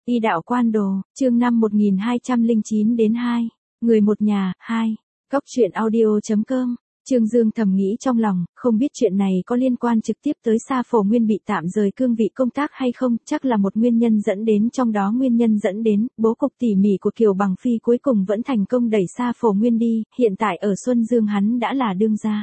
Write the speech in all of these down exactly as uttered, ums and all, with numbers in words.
Y đạo quan đồ, chương năm một nghìn hai trăm lẻ chín đến hai. Người một nhà, hai. Góc truyện audio.com. Trương Dương thầm nghĩ trong lòng, không biết chuyện này có liên quan trực tiếp tới Sa Phổ Nguyên bị tạm rời cương vị công tác hay không, chắc là một nguyên nhân dẫn đến, trong đó nguyên nhân dẫn đến, bố cục tỉ mỉ của Kiều Bằng Phi cuối cùng vẫn thành công đẩy Sa Phổ Nguyên đi, hiện tại ở Xuân Dương hắn đã là đương gia.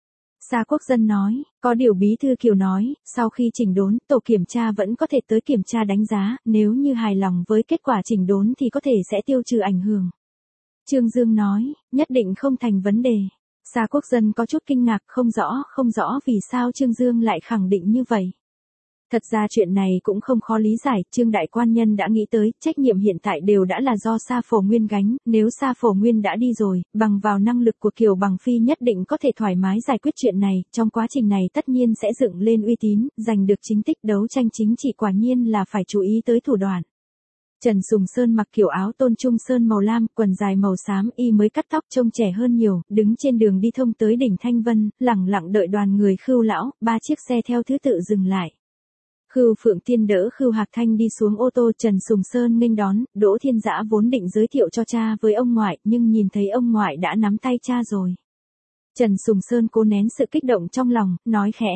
Sa Quốc Dân nói, có điều bí thư Kiều nói, sau khi chỉnh đốn, tổ kiểm tra vẫn có thể tới kiểm tra đánh giá, nếu như hài lòng với kết quả chỉnh đốn thì có thể sẽ tiêu trừ ảnh hưởng. Trương Dương nói, nhất định không thành vấn đề. Sa Quốc Dân có chút kinh ngạc, không rõ, không rõ vì sao Trương Dương lại khẳng định như vậy. Thật ra chuyện này cũng không khó lý giải, Trương Đại Quan Nhân đã nghĩ tới, trách nhiệm hiện tại đều đã là do Sa Phổ Nguyên gánh, nếu Sa Phổ Nguyên đã đi rồi, bằng vào năng lực của Kiều Bằng Phi nhất định có thể thoải mái giải quyết chuyện này, trong quá trình này tất nhiên sẽ dựng lên uy tín, giành được chính tích đấu tranh chính trị quả nhiên là phải chú ý tới thủ đoạn. Trần Sùng Sơn mặc kiểu áo tôn trung sơn màu lam, quần dài màu xám, y mới cắt tóc trông trẻ hơn nhiều, đứng trên đường đi thông tới đỉnh Thanh Vân, lẳng lặng đợi đoàn người Khưu lão, ba chiếc xe theo thứ tự dừng lại. Khưu Phượng Tiên đỡ Khưu Hạc Thanh đi xuống ô tô, Trần Sùng Sơn nghênh đón, Đỗ Thiên Dã vốn định giới thiệu cho cha với ông ngoại, nhưng nhìn thấy ông ngoại đã nắm tay cha rồi. Trần Sùng Sơn cố nén sự kích động trong lòng, nói khẽ.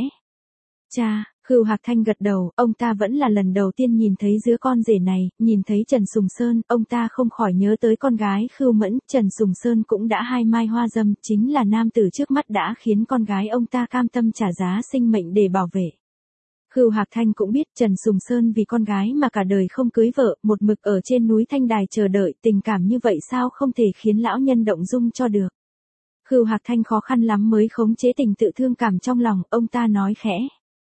Cha, Khưu Hạc Thanh gật đầu, ông ta vẫn là lần đầu tiên nhìn thấy đứa con rể này, nhìn thấy Trần Sùng Sơn, ông ta không khỏi nhớ tới con gái Khưu Mẫn, Trần Sùng Sơn cũng đã hai mai hoa dâm, chính là nam tử trước mắt đã khiến con gái ông ta cam tâm trả giá sinh mệnh để bảo vệ. Khưu Hạc Thanh cũng biết Trần Sùng Sơn vì con gái mà cả đời không cưới vợ, một mực ở trên núi Thanh Đài chờ đợi, tình cảm như vậy sao không thể khiến lão nhân động dung cho được. Khưu Hạc Thanh khó khăn lắm mới khống chế tình tự thương cảm trong lòng, ông ta nói khẽ.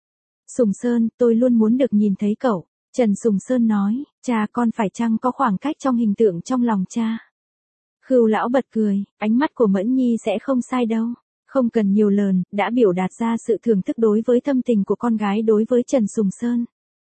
Sùng Sơn, tôi luôn muốn được nhìn thấy cậu. Trần Sùng Sơn nói, cha con phải chăng có khoảng cách trong hình tượng trong lòng cha. Khưu lão bật cười, ánh mắt của Mẫn Nhi sẽ không sai đâu. Không cần nhiều lời, đã biểu đạt ra sự thưởng thức đối với thâm tình của con gái đối với Trần Sùng Sơn.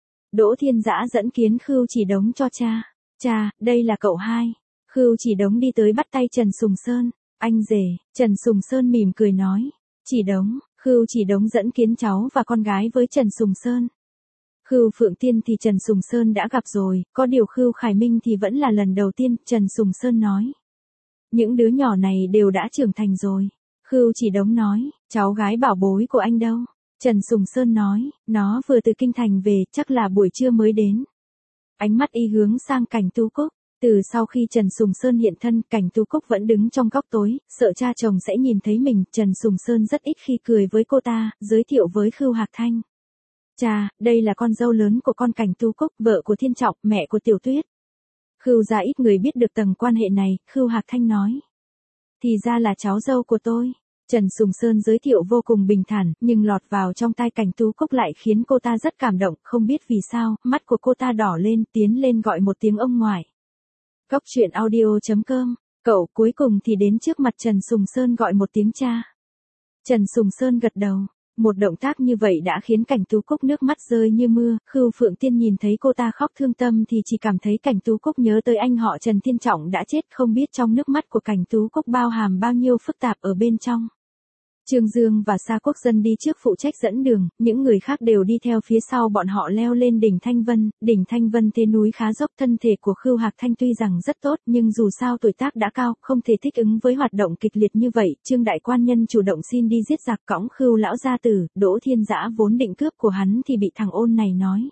Đỗ Thiên Dã dẫn kiến Khưu Chỉ Đống cho cha. Cha, đây là cậu hai. Khưu Chỉ Đống đi tới bắt tay Trần Sùng Sơn. Anh rể, Trần Sùng Sơn mỉm cười nói. Chỉ Đống, Khưu Chỉ Đống dẫn kiến cháu và con gái với Trần Sùng Sơn. Khưu Phượng Tiên thì Trần Sùng Sơn đã gặp rồi, có điều Khưu Khải Minh thì vẫn là lần đầu tiên, Trần Sùng Sơn nói. Những đứa nhỏ này đều đã trưởng thành rồi. Khưu Chỉ Đống nói, cháu gái bảo bối của anh đâu? Trần Sùng Sơn nói, nó vừa từ kinh thành về, chắc là buổi trưa mới đến. Ánh mắt y hướng sang Cảnh Tú Cúc. Từ sau khi Trần Sùng Sơn hiện thân, Cảnh Tú Cúc vẫn đứng trong góc tối, sợ cha chồng sẽ nhìn thấy mình. Trần Sùng Sơn rất ít khi cười với cô ta, giới thiệu với Khưu Hạc Thanh. Cha, đây là con dâu lớn của con Cảnh Tú Cúc, vợ của Thiên Trọng, mẹ của Tiểu Tuyết. Khưu gia ít người biết được tầng quan hệ này, Khưu Hạc Thanh nói. Thì ra là cháu dâu của tôi. Trần Sùng Sơn giới thiệu vô cùng bình thản, nhưng lọt vào trong tai Cảnh Tú Cúc lại khiến cô ta rất cảm động, không biết vì sao, mắt của cô ta đỏ lên, tiến lên gọi một tiếng ông ngoại. Góc truyện audio.com, cậu cuối cùng thì đến trước mặt Trần Sùng Sơn gọi một tiếng cha. Trần Sùng Sơn gật đầu, một động tác như vậy đã khiến Cảnh Tú Cúc nước mắt rơi như mưa, Khưu Phượng Tiên nhìn thấy cô ta khóc thương tâm thì chỉ cảm thấy Cảnh Tú Cúc nhớ tới anh họ Trần Thiên Trọng đã chết, không biết trong nước mắt của Cảnh Tú Cúc bao hàm bao nhiêu phức tạp ở bên trong. Trương Dương và Sa Quốc Dân đi trước phụ trách dẫn đường, những người khác đều đi theo phía sau bọn họ leo lên đỉnh Thanh Vân. Đỉnh Thanh Vân thế núi khá dốc, thân thể của Khưu Hạc Thanh tuy rằng rất tốt nhưng dù sao tuổi tác đã cao, không thể thích ứng với hoạt động kịch liệt như vậy. Trương Đại Quan Nhân chủ động xin đi giết giặc cõng Khưu lão gia tử, Đỗ Thiên Dã vốn định cướp của hắn thì bị thằng ôn này nói.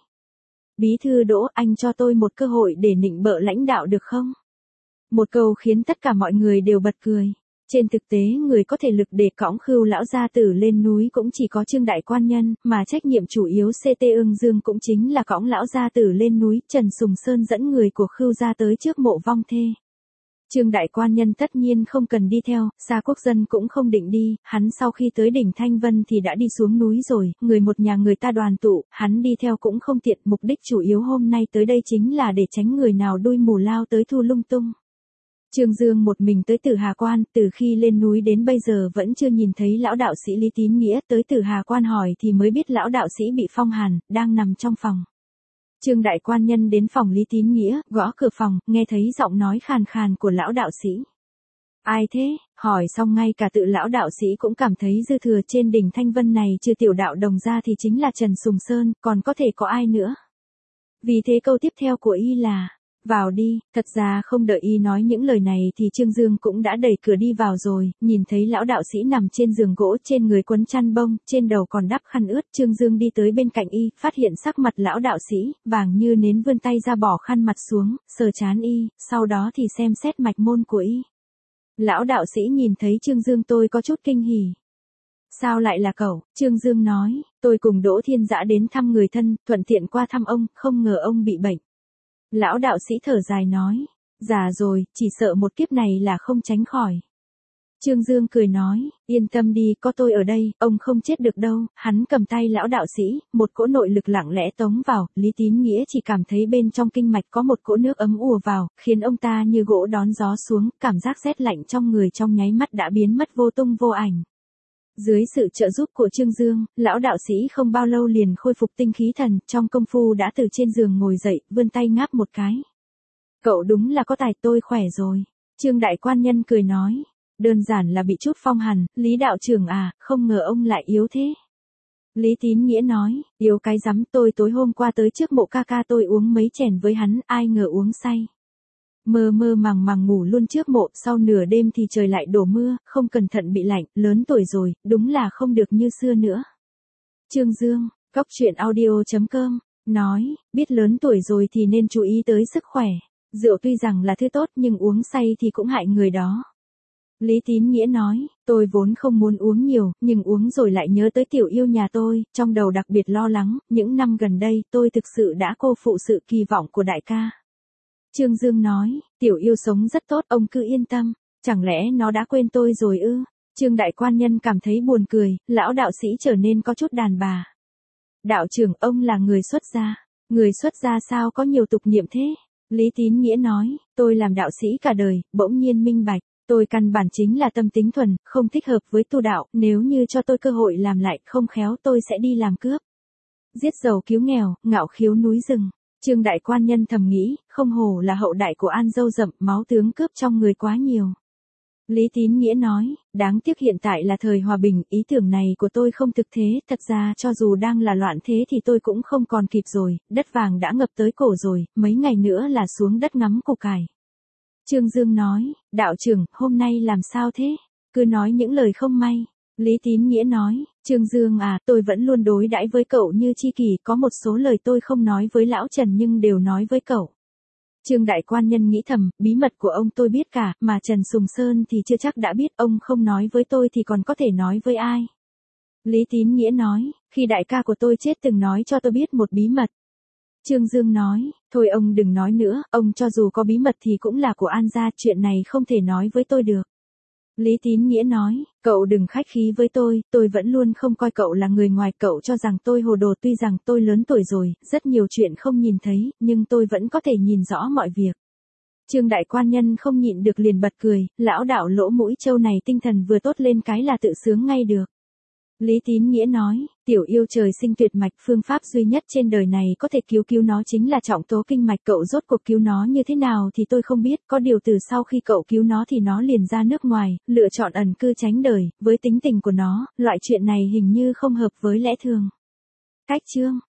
Bí thư Đỗ, anh cho tôi một cơ hội để nịnh bợ lãnh đạo được không? Một câu khiến tất cả mọi người đều bật cười. Trên thực tế người có thể lực để cõng Khưu lão gia tử lên núi cũng chỉ có Trương Đại Quan Nhân, mà trách nhiệm chủ yếu xê tê Ưng Dương cũng chính là cõng lão gia tử lên núi. Trần Sùng Sơn dẫn người của Khưu gia tới trước mộ vong thê. Trương Đại Quan Nhân tất nhiên không cần đi theo, Sa Quốc Dân cũng không định đi, hắn sau khi tới đỉnh Thanh Vân thì đã đi xuống núi rồi, người một nhà người ta đoàn tụ, hắn đi theo cũng không tiện, mục đích chủ yếu hôm nay tới đây chính là để tránh người nào đuôi mù lao tới thu lung tung. Trương Dương một mình tới Tử Hà Quan, từ khi lên núi đến bây giờ vẫn chưa nhìn thấy lão đạo sĩ Lý Tín Nghĩa, tới Tử Hà Quan hỏi thì mới biết lão đạo sĩ bị phong hàn, đang nằm trong phòng. Trương Đại Quan Nhân đến phòng Lý Tín Nghĩa, gõ cửa phòng, nghe thấy giọng nói khàn khàn của lão đạo sĩ. Ai thế? Hỏi xong ngay cả tự lão đạo sĩ cũng cảm thấy dư thừa, trên đỉnh Thanh Vân này trừ tiểu đạo đồng ra thì chính là Trần Sùng Sơn, còn có thể có ai nữa. Vì thế câu tiếp theo của y là, Vào đi, thật ra không đợi y nói những lời này thì Trương Dương cũng đã đẩy cửa đi vào rồi, nhìn thấy lão đạo sĩ nằm trên giường gỗ, trên người quấn chăn bông, trên đầu còn đắp khăn ướt, Trương Dương đi tới bên cạnh y, phát hiện sắc mặt lão đạo sĩ, vàng như nến, vươn tay ra bỏ khăn mặt xuống, sờ trán y, sau đó thì xem xét mạch môn của y. Lão đạo sĩ nhìn thấy Trương Dương tôi có chút kinh hỉ. Sao lại là cậu? Trương Dương nói, tôi cùng Đỗ Thiên Dã đến thăm người thân, thuận tiện qua thăm ông, không ngờ ông bị bệnh. Lão đạo sĩ thở dài nói, già rồi, chỉ sợ một kiếp này là không tránh khỏi. Trương Dương cười nói, yên tâm đi, có tôi ở đây, ông không chết được đâu. Hắn cầm tay lão đạo sĩ, một cỗ nội lực lặng lẽ tống vào, Lý Tín Nghĩa chỉ cảm thấy bên trong kinh mạch có một cỗ nước ấm ùa vào, khiến ông ta như gỗ đón gió xuống, cảm giác rét lạnh trong người trong nháy mắt đã biến mất vô tung vô ảnh. Dưới sự trợ giúp của Trương Dương, lão đạo sĩ không bao lâu liền khôi phục tinh khí thần, trong công phu đã từ trên giường ngồi dậy, vươn tay ngáp một cái. Cậu đúng là có tài, tôi khỏe rồi. Trương đại quan nhân cười nói, đơn giản là bị chút phong hàn, Lý đạo trưởng à, không ngờ ông lại yếu thế. Lý Tín Nghĩa nói, yếu cái rắm, tôi tối hôm qua tới trước mộ ca ca tôi uống mấy chén với hắn, ai ngờ uống say. Mơ mơ màng màng ngủ luôn trước mộ, sau nửa đêm thì trời lại đổ mưa, không cẩn thận bị lạnh, lớn tuổi rồi, đúng là không được như xưa nữa. Trương Dương, Cóc Truyện Audio chấm com, nói, biết lớn tuổi rồi thì nên chú ý tới sức khỏe. Rượu tuy rằng là thứ tốt nhưng uống say thì cũng hại người đó. Lý Tín Nghĩa nói, tôi vốn không muốn uống nhiều, nhưng uống rồi lại nhớ tới tiểu yêu nhà tôi, trong đầu đặc biệt lo lắng, những năm gần đây tôi thực sự đã cô phụ sự kỳ vọng của đại ca. Trương Dương nói, tiểu yêu sống rất tốt, ông cứ yên tâm, chẳng lẽ nó đã quên tôi rồi ư? Trương đại quan nhân cảm thấy buồn cười, lão đạo sĩ trở nên có chút đàn bà. Đạo trưởng, ông là người xuất gia, người xuất gia sao có nhiều tục niệm thế? Lý Tín Nghĩa nói, tôi làm đạo sĩ cả đời, bỗng nhiên minh bạch, tôi căn bản chính là tâm tính thuần, không thích hợp với tu đạo, nếu như cho tôi cơ hội làm lại, không khéo tôi sẽ đi làm cướp. Giết giàu cứu nghèo, ngạo khiếu núi rừng. Trương đại quan nhân thầm nghĩ, không hổ là hậu đại của An Dâu Dậm, máu tướng cướp trong người quá nhiều. Lý Tín Nghĩa nói, đáng tiếc hiện tại là thời hòa bình, ý tưởng này của tôi không thực thế, thật ra cho dù đang là loạn thế thì tôi cũng không còn kịp rồi, đất vàng đã ngập tới cổ rồi, mấy ngày nữa là xuống đất ngắm củ cải. Trương Dương nói, đạo trưởng, hôm nay làm sao thế? Cứ nói những lời không may. Lý Tín Nghĩa nói, Trương Dương à, tôi vẫn luôn đối đãi với cậu như tri kỷ, có một số lời tôi không nói với lão Trần nhưng đều nói với cậu. Trương đại quan nhân nghĩ thầm, bí mật của ông tôi biết cả, mà Trần Sùng Sơn thì chưa chắc đã biết, ông không nói với tôi thì còn có thể nói với ai. Lý Tín Nghĩa nói, khi đại ca của tôi chết từng nói cho tôi biết một bí mật. Trương Dương nói, thôi ông đừng nói nữa, ông cho dù có bí mật thì cũng là của An gia, chuyện này không thể nói với tôi được. Lý Tín Nghĩa nói, cậu đừng khách khí với tôi, tôi vẫn luôn không coi cậu là người ngoài, cậu cho rằng tôi hồ đồ, tuy rằng tôi lớn tuổi rồi, rất nhiều chuyện không nhìn thấy, nhưng tôi vẫn có thể nhìn rõ mọi việc. Trương đại quan nhân không nhịn được liền bật cười, lão đạo lỗ mũi trâu này tinh thần vừa tốt lên cái là tự sướng ngay được. Lý Tín Nghĩa nói, tiểu yêu trời sinh tuyệt mạch, phương pháp duy nhất trên đời này có thể cứu cứu nó chính là trọng tố kinh mạch, cậu rốt cuộc cứu nó như thế nào thì tôi không biết, có điều từ sau khi cậu cứu nó thì nó liền ra nước ngoài, lựa chọn ẩn cư tránh đời, với tính tình của nó, loại chuyện này hình như không hợp với lẽ thường. Cách chương